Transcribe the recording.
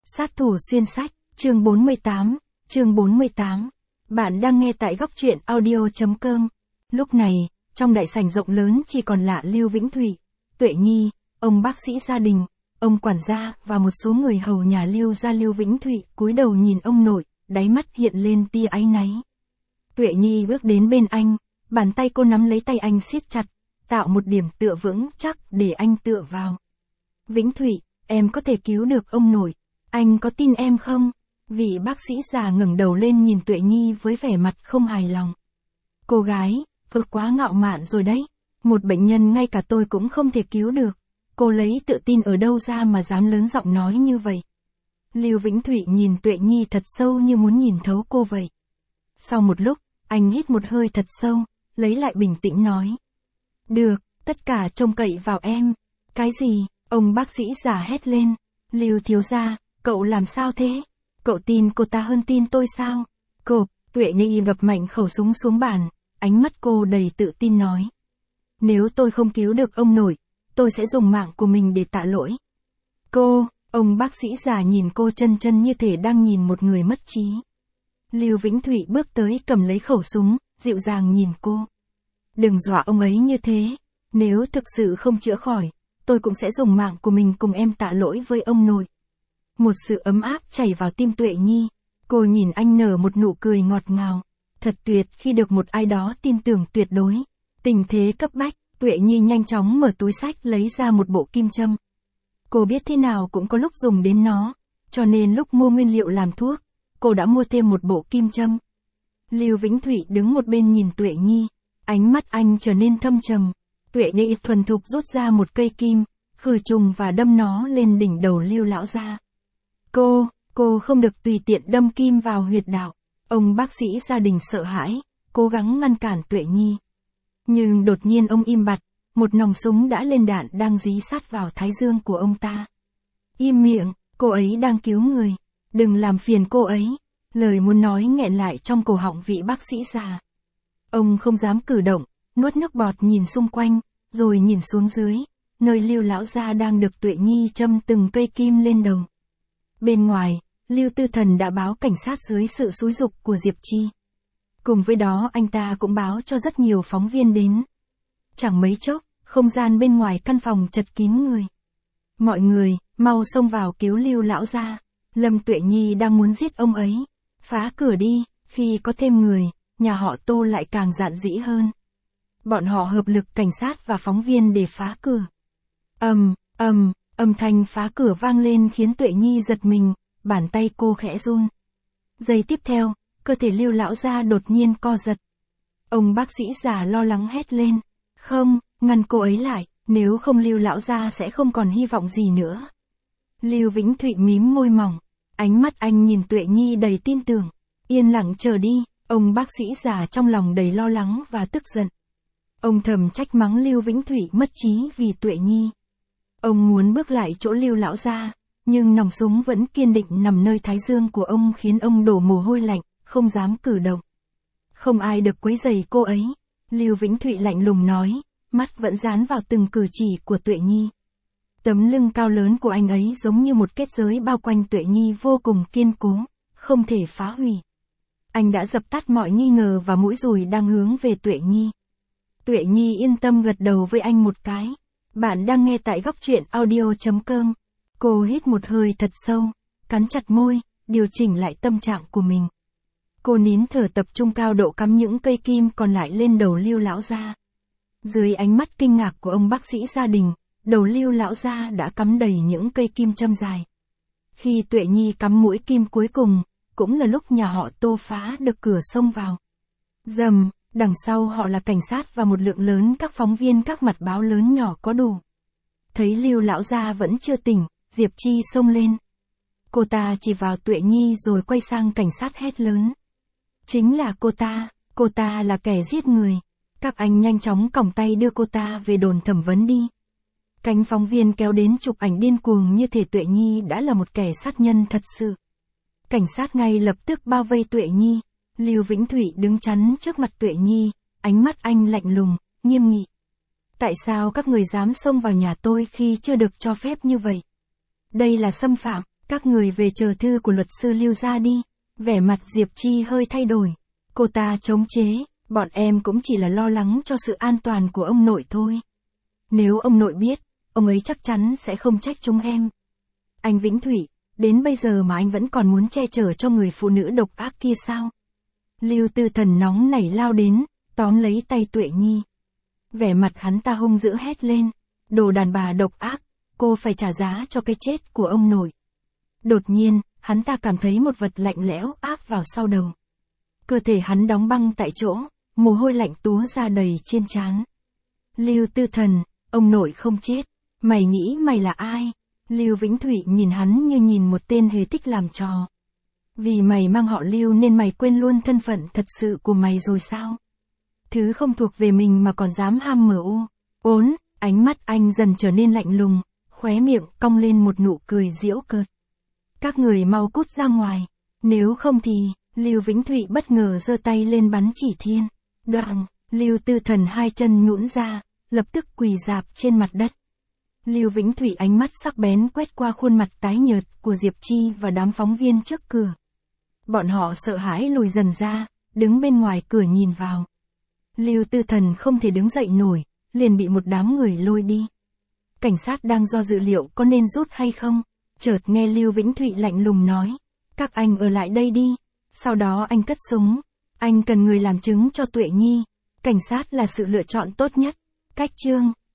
Sát thủ xuyên sách, chương 48. Bạn đang nghe tại góc truyện audio.com. Lúc này, trong đại sảnh rộng lớn chỉ còn lại Lưu Vĩnh Thụy, Tuệ Nhi, ông bác sĩ gia đình, ông quản gia và một số người hầu nhà Lưu gia. Lưu Vĩnh Thụy cúi đầu nhìn ông nội, đáy mắt hiện lên tia áy náy. Tuệ Nhi bước đến bên anh, bàn tay cô nắm lấy tay anh siết chặt, tạo một điểm tựa vững chắc để anh tựa vào. Vĩnh Thụy, em có thể cứu được ông nội, anh có tin em không? Vị bác sĩ già ngẩng đầu lên nhìn Tuệ Nhi với vẻ mặt không hài lòng. Cô gái, vượt quá ngạo mạn rồi đấy, một bệnh nhân ngay cả tôi cũng không thể cứu được. Cô lấy tự tin ở đâu ra mà dám lớn giọng nói như vậy? Lưu Vĩnh Thụy nhìn Tuệ Nhi thật sâu như muốn nhìn thấu cô vậy. Sau một lúc, anh hít một hơi thật sâu, lấy lại bình tĩnh nói. Được, tất cả trông cậy vào em. Cái gì? Ông bác sĩ già hét lên. Lưu thiếu gia, cậu làm sao thế? Cậu tin cô ta hơn tin tôi sao? Cộp, Tuệ Nhi gập mạnh khẩu súng xuống bàn, ánh mắt cô đầy tự tin nói. Nếu tôi không cứu được ông nội, tôi sẽ dùng mạng của mình để tạ lỗi. Cô, ông bác sĩ già nhìn cô chân như thể đang nhìn một người mất trí. Lưu Vĩnh Thụy bước tới cầm lấy khẩu súng, dịu dàng nhìn cô. Đừng dọa ông ấy như thế, nếu thực sự không chữa khỏi, tôi cũng sẽ dùng mạng của mình cùng em tạ lỗi với ông nội. Một sự ấm áp chảy vào tim Tuệ Nhi, cô nhìn anh nở một nụ cười ngọt ngào. Thật tuyệt khi được một ai đó tin tưởng tuyệt đối. Tình thế cấp bách, Tuệ Nhi nhanh chóng mở túi xách lấy ra một bộ kim châm. Cô biết thế nào cũng có lúc dùng đến nó, cho nên lúc mua nguyên liệu làm thuốc, cô đã mua thêm một bộ kim châm. Lưu Vĩnh Thụy đứng một bên nhìn Tuệ Nhi, ánh mắt anh trở nên thâm trầm. Tuệ Nhi thuần thục rút ra một cây kim, khử trùng và đâm nó lên đỉnh đầu Lưu lão gia. Cô không được tùy tiện đâm kim vào huyệt đạo. Ông bác sĩ gia đình sợ hãi, cố gắng ngăn cản Tuệ Nhi. Nhưng đột nhiên ông im bặt, một nòng súng đã lên đạn đang dí sát vào thái dương của ông ta. Im miệng, cô ấy đang cứu người, đừng làm phiền cô ấy. Lời muốn nói nghẹn lại trong cổ họng vị bác sĩ già. Ông không dám cử động, nuốt nước bọt nhìn xung quanh, rồi nhìn xuống dưới, nơi Lưu lão gia đang được Tuệ Nhi châm từng cây kim lên đầu. Bên ngoài, Lưu Tư Thần đã báo cảnh sát dưới sự xúi giục của Diệp Chi. Cùng với đó anh ta cũng báo cho rất nhiều phóng viên đến. Chẳng mấy chốc, không gian bên ngoài căn phòng chật kín người. Mọi người, mau xông vào cứu Lưu lão gia. Lâm Tuệ Nhi đang muốn giết ông ấy. Phá cửa đi, khi có thêm người, nhà họ Tô lại càng dạn dĩ hơn. Bọn họ hợp lực cảnh sát và phóng viên để phá cửa. Âm thanh phá cửa vang lên khiến Tuệ Nhi giật mình, bàn tay cô khẽ run. Giây tiếp theo, cơ thể Lưu lão gia đột nhiên co giật. Ông bác sĩ già lo lắng hét lên. Không, ngăn cô ấy lại, nếu không Lưu lão gia sẽ không còn hy vọng gì nữa. Lưu Vĩnh Thụy mím môi mỏng, ánh mắt anh nhìn Tuệ Nhi đầy tin tưởng. Yên lặng chờ đi, ông bác sĩ già trong lòng đầy lo lắng và tức giận. Ông thầm trách mắng Lưu Vĩnh Thụy mất trí vì Tuệ Nhi. Ông muốn bước lại chỗ Lưu lão gia, nhưng nòng súng vẫn kiên định nằm nơi thái dương của ông khiến ông đổ mồ hôi lạnh, không dám cử động. Không ai được quấy rầy cô ấy, Lưu Vĩnh Thụy lạnh lùng nói, mắt vẫn dán vào từng cử chỉ của Tuệ Nhi. Tấm lưng cao lớn của anh ấy giống như một kết giới bao quanh Tuệ Nhi vô cùng kiên cố, không thể phá hủy. Anh đã dập tắt mọi nghi ngờ và mũi dùi đang hướng về Tuệ Nhi. Tuệ Nhi yên tâm gật đầu với anh một cái. Bạn đang nghe tại góc truyện audio.com. Cô hít một hơi thật sâu, cắn chặt môi, điều chỉnh lại tâm trạng của mình. Cô nín thở tập trung cao độ cắm những cây kim còn lại lên đầu Lưu lão gia. Dưới ánh mắt kinh ngạc của ông bác sĩ gia đình, đầu Lưu lão gia đã cắm đầy những cây kim châm dài. Khi Tuệ Nhi cắm mũi kim cuối cùng, cũng là lúc nhà họ Tô phá được cửa xông vào. Rầm, đằng sau họ là cảnh sát và một lượng lớn các phóng viên các mặt báo lớn nhỏ có đủ. Thấy Lưu lão gia vẫn chưa tỉnh, Diệp Chi xông lên. Cô ta chỉ vào Tuệ Nhi rồi quay sang cảnh sát hét lớn. Chính là cô ta là kẻ giết người. Các anh nhanh chóng còng tay đưa cô ta về đồn thẩm vấn đi. Cánh phóng viên kéo đến chụp ảnh điên cuồng như thể Tuệ Nhi đã là một kẻ sát nhân thật sự. Cảnh sát ngay lập tức bao vây Tuệ Nhi. Lưu Vĩnh Thụy đứng chắn trước mặt Tuệ Nhi, ánh mắt anh lạnh lùng, nghiêm nghị. Tại sao các người dám xông vào nhà tôi khi chưa được cho phép như vậy? Đây là xâm phạm, Các người về chờ thư của luật sư Lưu ra đi. Vẻ mặt Diệp Chi hơi thay đổi. Cô ta chống chế, bọn em cũng chỉ là lo lắng cho sự an toàn của ông nội thôi. Nếu ông nội biết, ông ấy chắc chắn sẽ không trách chúng em. Anh Vĩnh Thụy, đến bây giờ mà anh vẫn còn muốn che chở cho người phụ nữ độc ác kia sao? Lưu Tư Thần nóng nảy lao đến, tóm lấy tay Tuệ Nhi. Vẻ mặt hắn ta hung dữ hét lên, đồ đàn bà độc ác, cô phải trả giá cho cái chết của ông nội. Đột nhiên, hắn ta cảm thấy một vật lạnh lẽo áp vào sau đầu. Cơ thể hắn đóng băng tại chỗ, mồ hôi lạnh túa ra đầy trên trán. Lưu Tư Thần, ông nội không chết, mày nghĩ mày là ai? Lưu Vĩnh Thụy nhìn hắn như nhìn một tên hề thích làm trò. Vì mày mang họ Lưu nên mày quên luôn thân phận thật sự của mày rồi sao? Thứ không thuộc về mình mà còn dám ham mờ u. Ốn, ánh mắt anh dần trở nên lạnh lùng, khóe miệng cong lên một nụ cười giễu cợt. Các người mau cút ra ngoài, nếu không thì, Lưu Vĩnh Thụy bất ngờ giơ tay lên bắn chỉ thiên. Đoạn, Lưu Tư Thần hai chân nhũn ra, lập tức quỳ rạp trên mặt đất. Lưu Vĩnh Thụy ánh mắt sắc bén quét qua khuôn mặt tái nhợt của Diệp Chi và đám phóng viên trước cửa. Bọn họ sợ hãi lùi dần ra, đứng bên ngoài cửa nhìn vào. Lưu Tư Thần không thể đứng dậy nổi, liền bị một đám người lôi đi. Cảnh sát đang do dự liệu có nên rút hay không, chợt nghe Lưu Vĩnh Thụy lạnh lùng nói, các anh ở lại đây đi. Sau đó anh cất súng, anh cần người làm chứng cho Tuệ Nhi, cảnh sát là sự lựa chọn tốt nhất. Cách chương